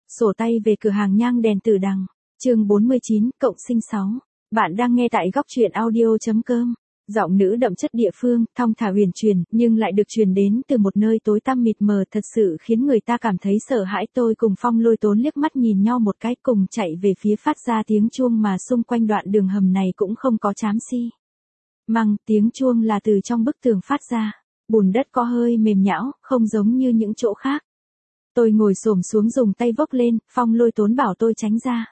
Sổ tay về cửa hàng nhang đèn Tử Đằng, chương 49, cộng sinh 6. Bạn đang nghe tại góc truyện audio.com. Giọng nữ đậm chất địa phương, thong thả huyền truyền, nhưng lại được truyền đến từ một nơi tối tăm mịt mờ, thật sự khiến người ta cảm thấy sợ hãi. Tôi cùng Phong Lôi Tốn liếc mắt nhìn nhau một cái, cùng chạy về phía phát ra tiếng chuông, mà xung quanh đoạn đường hầm này cũng không có xám xi măng, tiếng chuông là từ trong bức tường phát ra. Bùn đất có hơi mềm nhão, không giống như những chỗ khác. Tôi ngồi xổm xuống dùng tay vốc lên, Phong Lôi Tốn bảo tôi tránh ra.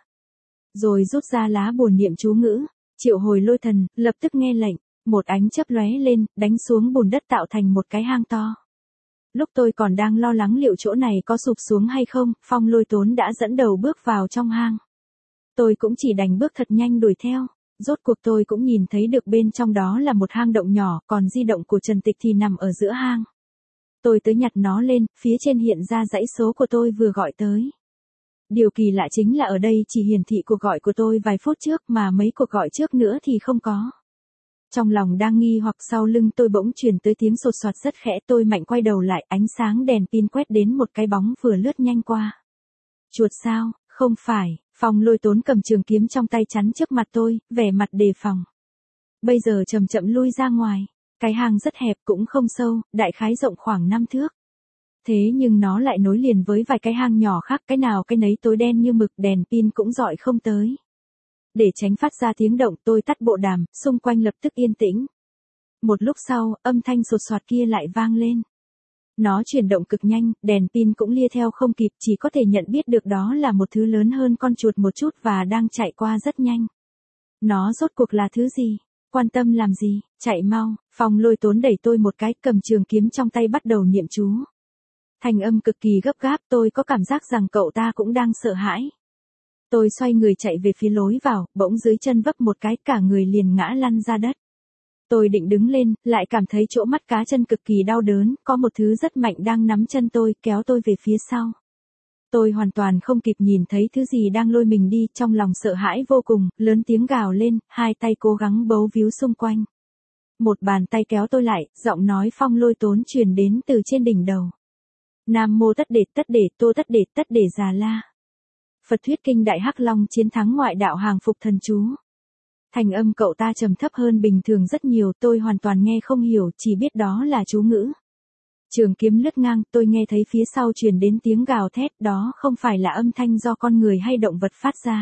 Rồi rút ra lá bùa niệm chú ngữ, triệu hồi lôi thần, lập tức nghe lệnh, một ánh chớp lóe lên, đánh xuống bùn đất tạo thành một cái hang to. Lúc tôi còn đang lo lắng liệu chỗ này có sụp xuống hay không, Phong Lôi Tốn đã dẫn đầu bước vào trong hang. Tôi cũng chỉ đành bước thật nhanh đuổi theo. Rốt cuộc tôi cũng nhìn thấy được bên trong đó là một hang động nhỏ, còn di động của Trần Tịch thì nằm ở giữa hang. Tôi tới nhặt nó lên, phía trên hiện ra dãy số của tôi vừa gọi tới. Điều kỳ lạ chính là ở đây chỉ hiển thị cuộc gọi của tôi vài phút trước, mà mấy cuộc gọi trước nữa thì không có. Trong lòng đang nghi hoặc, sau lưng tôi bỗng truyền tới tiếng sột soạt rất khẽ. Tôi mạnh quay đầu lại, ánh sáng đèn pin quét đến một cái bóng vừa lướt nhanh qua. Chuột sao? Không phải. Phong Lôi Tốn cầm trường kiếm trong tay chắn trước mặt tôi, vẻ mặt đề phòng. Bây giờ chậm chậm lui ra ngoài. Cái hang rất hẹp cũng không sâu, đại khái rộng khoảng 5 thước. Thế nhưng nó lại nối liền với vài cái hang nhỏ khác, cái nào cái nấy tối đen như mực, đèn pin cũng rọi không tới. Để tránh phát ra tiếng động, tôi tắt bộ đàm, xung quanh lập tức yên tĩnh. Một lúc sau, âm thanh sột soạt kia lại vang lên. Nó chuyển động cực nhanh, đèn pin cũng lia theo không kịp, chỉ có thể nhận biết được đó là một thứ lớn hơn con chuột một chút và đang chạy qua rất nhanh. Nó rốt cuộc là thứ gì? Quan tâm làm gì? Chạy mau. Phong Lôi Tốn đẩy tôi một cái, cầm trường kiếm trong tay bắt đầu niệm chú. Thanh âm cực kỳ gấp gáp, tôi có cảm giác rằng cậu ta cũng đang sợ hãi. Tôi xoay người chạy về phía lối vào, bỗng dưới chân vấp một cái, cả người liền ngã lăn ra đất. Tôi định đứng lên, lại cảm thấy chỗ mắt cá chân cực kỳ đau đớn, có một thứ rất mạnh đang nắm chân tôi, kéo tôi về phía sau. Tôi hoàn toàn không kịp nhìn thấy thứ gì đang lôi mình đi, trong lòng sợ hãi vô cùng, lớn tiếng gào lên, hai tay cố gắng bấu víu xung quanh. Một bàn tay kéo tôi lại, giọng nói Phong Lôi Tốn truyền đến từ trên đỉnh đầu. Nam mô tất để tô tất để già la. Phật thuyết kinh đại hắc long chiến thắng ngoại đạo hàng phục thần chú. Thành âm cậu ta trầm thấp hơn bình thường rất nhiều, tôi hoàn toàn nghe không hiểu, chỉ biết đó là chú ngữ. Trường kiếm lướt ngang, tôi nghe thấy phía sau truyền đến tiếng gào thét, đó không phải là âm thanh do con người hay động vật phát ra.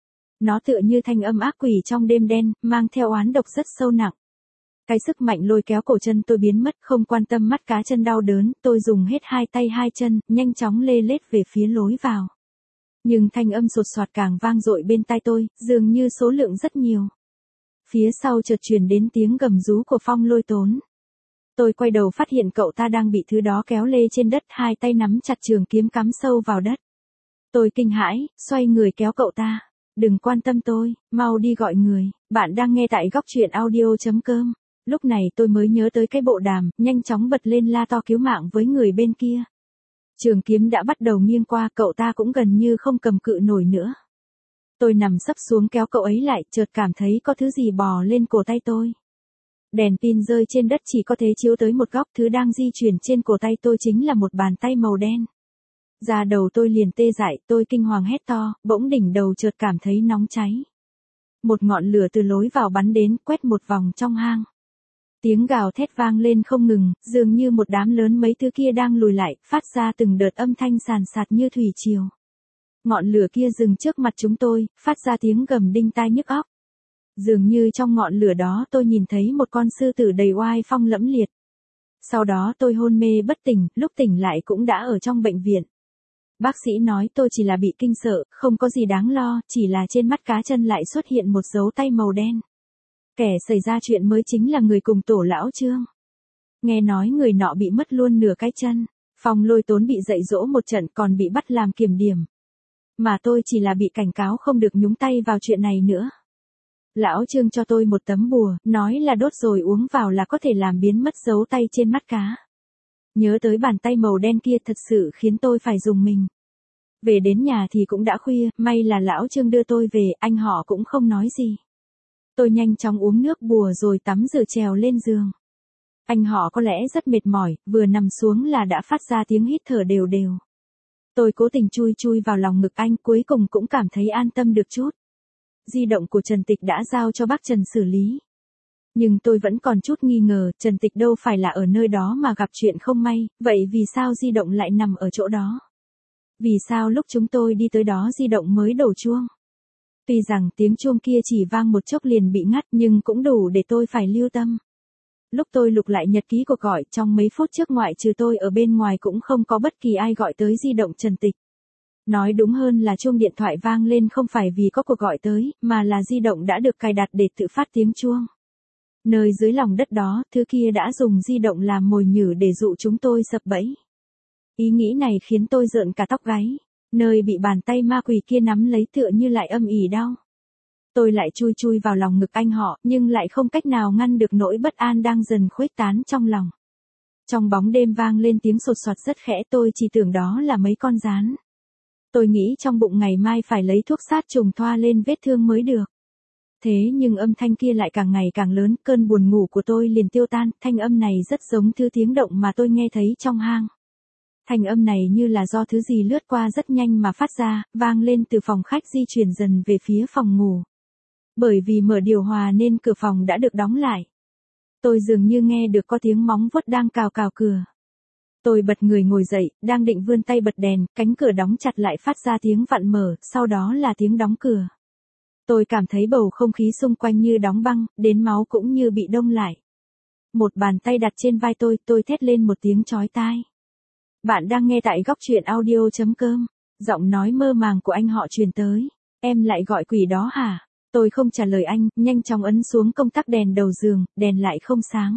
Nó tựa như thanh âm ác quỷ trong đêm đen, mang theo oán độc rất sâu nặng. Cái sức mạnh lôi kéo cổ chân tôi biến mất, không quan tâm mắt cá chân đau đớn, tôi dùng hết hai tay hai chân, nhanh chóng lê lết về phía lối vào. Nhưng thanh âm sột soạt càng vang dội bên tai tôi, dường như số lượng rất nhiều. Phía sau chợt truyền đến tiếng gầm rú của Phong Lôi Tốn. Tôi quay đầu phát hiện cậu ta đang bị thứ đó kéo lê trên đất, hai tay nắm chặt trường kiếm cắm sâu vào đất. Tôi kinh hãi, xoay người kéo cậu ta. Đừng quan tâm tôi, mau đi gọi người. Bạn đang nghe tại góc truyện audio.com. Lúc này tôi mới nhớ tới cái bộ đàm, nhanh chóng bật lên la to cứu mạng với người bên kia. Trường kiếm đã bắt đầu nghiêng qua, cậu ta cũng gần như không cầm cự nổi nữa. Tôi nằm sấp xuống kéo cậu ấy lại, chợt cảm thấy có thứ gì bò lên cổ tay tôi. Đèn pin rơi trên đất chỉ có thể chiếu tới một góc, thứ đang di chuyển trên cổ tay tôi chính là một bàn tay màu đen. Da đầu tôi liền tê dại, tôi kinh hoàng hét to, bỗng đỉnh đầu chợt cảm thấy nóng cháy. Một ngọn lửa từ lối vào bắn đến, quét một vòng trong hang. Tiếng gào thét vang lên không ngừng, dường như một đám lớn mấy thứ kia đang lùi lại, phát ra từng đợt âm thanh sàn sạt như thủy triều. Ngọn lửa kia dừng trước mặt chúng tôi, phát ra tiếng gầm đinh tai nhức óc. Dường như trong ngọn lửa đó tôi nhìn thấy một con sư tử đầy oai phong lẫm liệt. Sau đó tôi hôn mê bất tỉnh, lúc tỉnh lại cũng đã ở trong bệnh viện. Bác sĩ nói tôi chỉ là bị kinh sợ, không có gì đáng lo, chỉ là trên mắt cá chân lại xuất hiện một dấu tay màu đen. Kẻ xảy ra chuyện mới chính là người cùng tổ lão Trương. Nghe nói người nọ bị mất luôn nửa cái chân, Phong Lôi Tốn bị dạy dỗ một trận còn bị bắt làm kiểm điểm. Mà tôi chỉ là bị cảnh cáo không được nhúng tay vào chuyện này nữa. Lão Trương cho tôi một tấm bùa, nói là đốt rồi uống vào là có thể làm biến mất dấu tay trên mắt cá. Nhớ tới bàn tay màu đen kia thật sự khiến tôi phải rùng mình. Về đến nhà thì cũng đã khuya, may là lão Trương đưa tôi về, anh họ cũng không nói gì. Tôi nhanh chóng uống nước bùa rồi tắm rửa trèo lên giường. Anh họ có lẽ rất mệt mỏi, vừa nằm xuống là đã phát ra tiếng hít thở đều đều. Tôi cố tình chui chui vào lòng ngực anh, cuối cùng cũng cảm thấy an tâm được chút. Di động của Trần Tịch đã giao cho bác Trần xử lý. Nhưng tôi vẫn còn chút nghi ngờ, Trần Tịch đâu phải là ở nơi đó mà gặp chuyện không may, vậy vì sao di động lại nằm ở chỗ đó? Vì sao lúc chúng tôi đi tới đó di động mới đổ chuông? Tuy rằng tiếng chuông kia chỉ vang một chốc liền bị ngắt nhưng cũng đủ để tôi phải lưu tâm. Lúc tôi lục lại nhật ký cuộc gọi, trong mấy phút trước ngoại trừ tôi ở bên ngoài cũng không có bất kỳ ai gọi tới di động Trần Tịch. Nói đúng hơn là chuông điện thoại vang lên không phải vì có cuộc gọi tới, mà là di động đã được cài đặt để tự phát tiếng chuông. Nơi dưới lòng đất đó, thứ kia đã dùng di động làm mồi nhử để dụ chúng tôi sập bẫy. Ý nghĩ này khiến tôi rợn cả tóc gáy, nơi bị bàn tay ma quỷ kia nắm lấy tựa như lại âm ỉ đau. Tôi lại chui chui vào lòng ngực anh họ, nhưng lại không cách nào ngăn được nỗi bất an đang dần khuếch tán trong lòng. Trong bóng đêm vang lên tiếng sột soạt rất khẽ, tôi chỉ tưởng đó là mấy con gián. Tôi nghĩ trong bụng ngày mai phải lấy thuốc sát trùng thoa lên vết thương mới được. Thế nhưng âm thanh kia lại càng ngày càng lớn, cơn buồn ngủ của tôi liền tiêu tan, thanh âm này rất giống thứ tiếng động mà tôi nghe thấy trong hang. Thanh âm này như là do thứ gì lướt qua rất nhanh mà phát ra, vang lên từ phòng khách di chuyển dần về phía phòng ngủ. Bởi vì mở điều hòa nên cửa phòng đã được đóng lại. Tôi dường như nghe được có tiếng móng vuốt đang cào cào cửa. Tôi bật người ngồi dậy, đang định vươn tay bật đèn, cánh cửa đóng chặt lại phát ra tiếng vặn mở, sau đó là tiếng đóng cửa. Tôi cảm thấy bầu không khí xung quanh như đóng băng, đến máu cũng như bị đông lại. Một bàn tay đặt trên vai tôi thét lên một tiếng chói tai. Bạn đang nghe tại góc truyện audio.com, giọng nói mơ màng của anh họ truyền tới. Em lại gọi quỷ đó hả? Tôi không trả lời anh, nhanh chóng ấn xuống công tắc đèn đầu giường, đèn lại không sáng.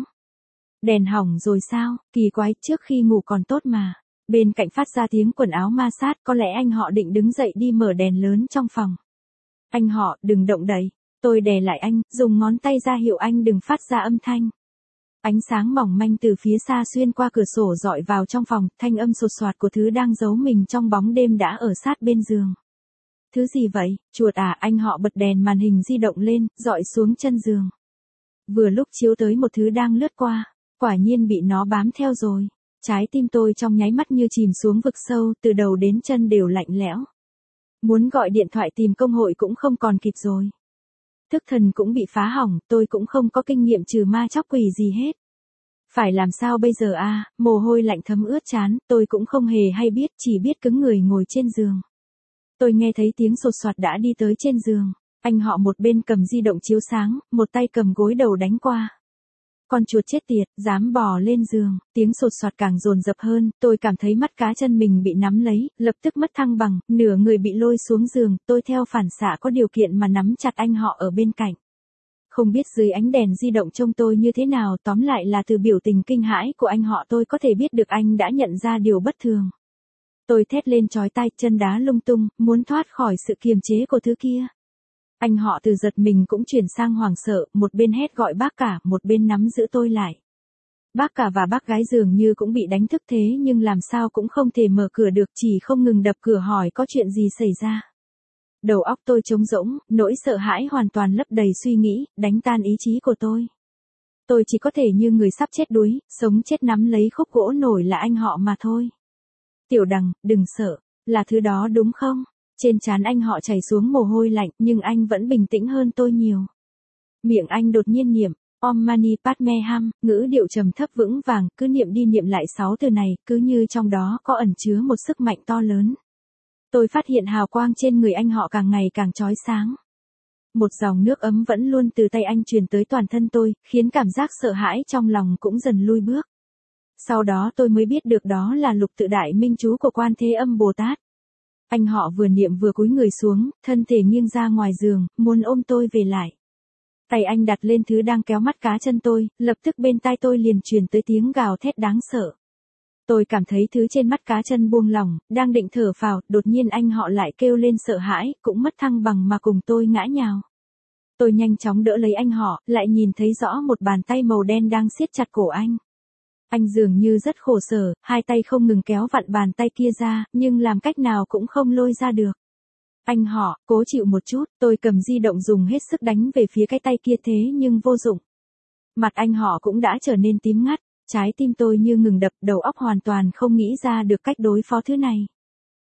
Đèn hỏng rồi sao? Kỳ quái, trước khi ngủ còn tốt mà. Bên cạnh phát ra tiếng quần áo ma sát, có lẽ anh họ định đứng dậy đi mở đèn lớn trong phòng. Anh họ, đừng động đậy. Tôi đè lại anh, dùng ngón tay ra hiệu anh đừng phát ra âm thanh. Ánh sáng mỏng manh từ phía xa xuyên qua cửa sổ dọi vào trong phòng, thanh âm sột soạt của thứ đang giấu mình trong bóng đêm đã ở sát bên giường. Thứ gì vậy? Chuột à? Anh họ bật đèn màn hình di động lên, dọi xuống chân giường. Vừa lúc chiếu tới một thứ đang lướt qua, quả nhiên bị nó bám theo rồi. Trái tim tôi trong nháy mắt như chìm xuống vực sâu, từ đầu đến chân đều lạnh lẽo. Muốn gọi điện thoại tìm công hội cũng không còn kịp rồi. Thức thần cũng bị phá hỏng, tôi cũng không có kinh nghiệm trừ ma chóc quỷ gì hết. Phải làm sao bây giờ à? Mồ hôi lạnh thấm ướt trán, tôi cũng không hề hay biết, chỉ biết cứng người ngồi trên giường. Tôi nghe thấy tiếng sột soạt đã đi tới trên giường. Anh họ một bên cầm di động chiếu sáng, một tay cầm gối đầu đánh qua. Con chuột chết tiệt, dám bò lên giường, tiếng sột soạt càng dồn dập hơn, tôi cảm thấy mắt cá chân mình bị nắm lấy, lập tức mất thăng bằng, nửa người bị lôi xuống giường, tôi theo phản xạ có điều kiện mà nắm chặt anh họ ở bên cạnh. Không biết dưới ánh đèn di động trông tôi như thế nào, tóm lại là từ biểu tình kinh hãi của anh họ tôi có thể biết được anh đã nhận ra điều bất thường. Tôi thét lên chói tai, chân đá lung tung, muốn thoát khỏi sự kiềm chế của thứ kia. Anh họ từ giật mình cũng chuyển sang hoảng sợ, một bên hét gọi bác cả, một bên nắm giữ tôi lại. Bác cả và bác gái dường như cũng bị đánh thức thế nhưng làm sao cũng không thể mở cửa được, chỉ không ngừng đập cửa hỏi có chuyện gì xảy ra. Đầu óc tôi trống rỗng, nỗi sợ hãi hoàn toàn lấp đầy suy nghĩ, đánh tan ý chí của tôi. Tôi chỉ có thể như người sắp chết đuối, sống chết nắm lấy khúc gỗ nổi là anh họ mà thôi. Tiểu Đằng, đừng sợ, là thứ đó đúng không? Trên trán anh họ chảy xuống mồ hôi lạnh, nhưng anh vẫn bình tĩnh hơn tôi nhiều. Miệng anh đột nhiên niệm, Om Mani Padme Hum, ngữ điệu trầm thấp vững vàng, cứ niệm đi niệm lại 6 từ này, cứ như trong đó có ẩn chứa một sức mạnh to lớn. Tôi phát hiện hào quang trên người anh họ càng ngày càng chói sáng. Một dòng nước ấm vẫn luôn từ tay anh truyền tới toàn thân tôi, khiến cảm giác sợ hãi trong lòng cũng dần lui bước. Sau đó tôi mới biết được đó là lục tự đại minh chú của Quan Thế Âm Bồ Tát. Anh họ vừa niệm vừa cúi người xuống, thân thể nghiêng ra ngoài giường, muốn ôm tôi về lại. Tay anh đặt lên thứ đang kéo mắt cá chân tôi, lập tức bên tai tôi liền truyền tới tiếng gào thét đáng sợ. Tôi cảm thấy thứ trên mắt cá chân buông lỏng, đang định thở phào, đột nhiên anh họ lại kêu lên sợ hãi, cũng mất thăng bằng mà cùng tôi ngã nhào. Tôi nhanh chóng đỡ lấy anh họ, lại nhìn thấy rõ một bàn tay màu đen đang siết chặt cổ anh. Anh dường như rất khổ sở, hai tay không ngừng kéo vặn bàn tay kia ra, nhưng làm cách nào cũng không lôi ra được. Anh họ, cố chịu một chút, tôi cầm di động dùng hết sức đánh về phía cái tay kia thế nhưng vô dụng. Mặt anh họ cũng đã trở nên tím ngắt, trái tim tôi như ngừng đập, đầu óc hoàn toàn không nghĩ ra được cách đối phó thứ này.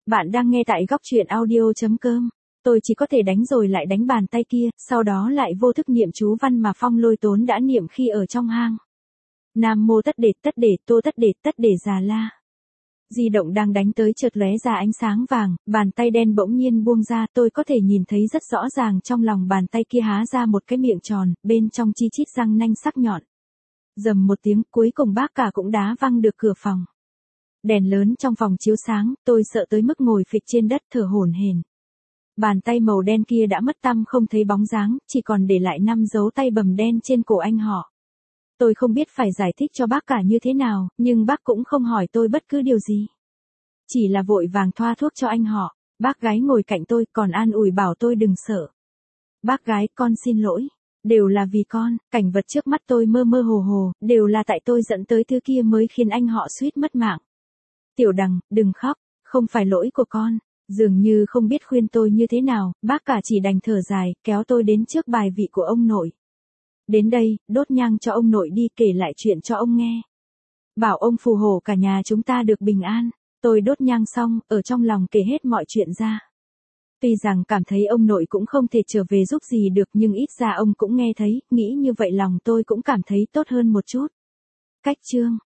Bạn đang nghe tại góc truyện audio.com. Tôi chỉ có thể đánh rồi lại đánh bàn tay kia, sau đó lại vô thức niệm chú văn mà Phong Lôi Tốn đã niệm khi ở trong hang. Nam mô tất để tô tất để già la. Di động đang đánh tới chợt lóe ra ánh sáng vàng, bàn tay đen bỗng nhiên buông ra, tôi có thể nhìn thấy rất rõ ràng trong lòng bàn tay kia há ra một cái miệng tròn, bên trong chi chít răng nanh sắc nhọn. Rầm một tiếng, cuối cùng bác cả cũng đá văng được cửa phòng. Đèn lớn trong phòng chiếu sáng, tôi sợ tới mức ngồi phịch trên đất thở hổn hển. Bàn tay màu đen kia đã mất tăm không thấy bóng dáng, chỉ còn để lại 5 dấu tay bầm đen trên cổ anh họ. Tôi không biết phải giải thích cho bác cả như thế nào, nhưng bác cũng không hỏi tôi bất cứ điều gì. Chỉ là vội vàng thoa thuốc cho anh họ. Bác gái ngồi cạnh tôi còn an ủi bảo tôi đừng sợ. Bác gái, con xin lỗi. Đều là vì con, cảnh vật trước mắt tôi mơ mơ hồ hồ, đều là tại tôi dẫn tới thứ kia mới khiến anh họ suýt mất mạng. Tiểu Đằng, đừng khóc, không phải lỗi của con. Dường như không biết khuyên tôi như thế nào, bác cả chỉ đành thở dài, kéo tôi đến trước bài vị của ông nội. Đến đây, đốt nhang cho ông nội đi, kể lại chuyện cho ông nghe. Bảo ông phù hộ cả nhà chúng ta được bình an. Tôi đốt nhang xong, ở trong lòng kể hết mọi chuyện ra. Tuy rằng cảm thấy ông nội cũng không thể trở về giúp gì được, nhưng ít ra ông cũng nghe thấy, nghĩ như vậy lòng tôi cũng cảm thấy tốt hơn một chút. Cách chương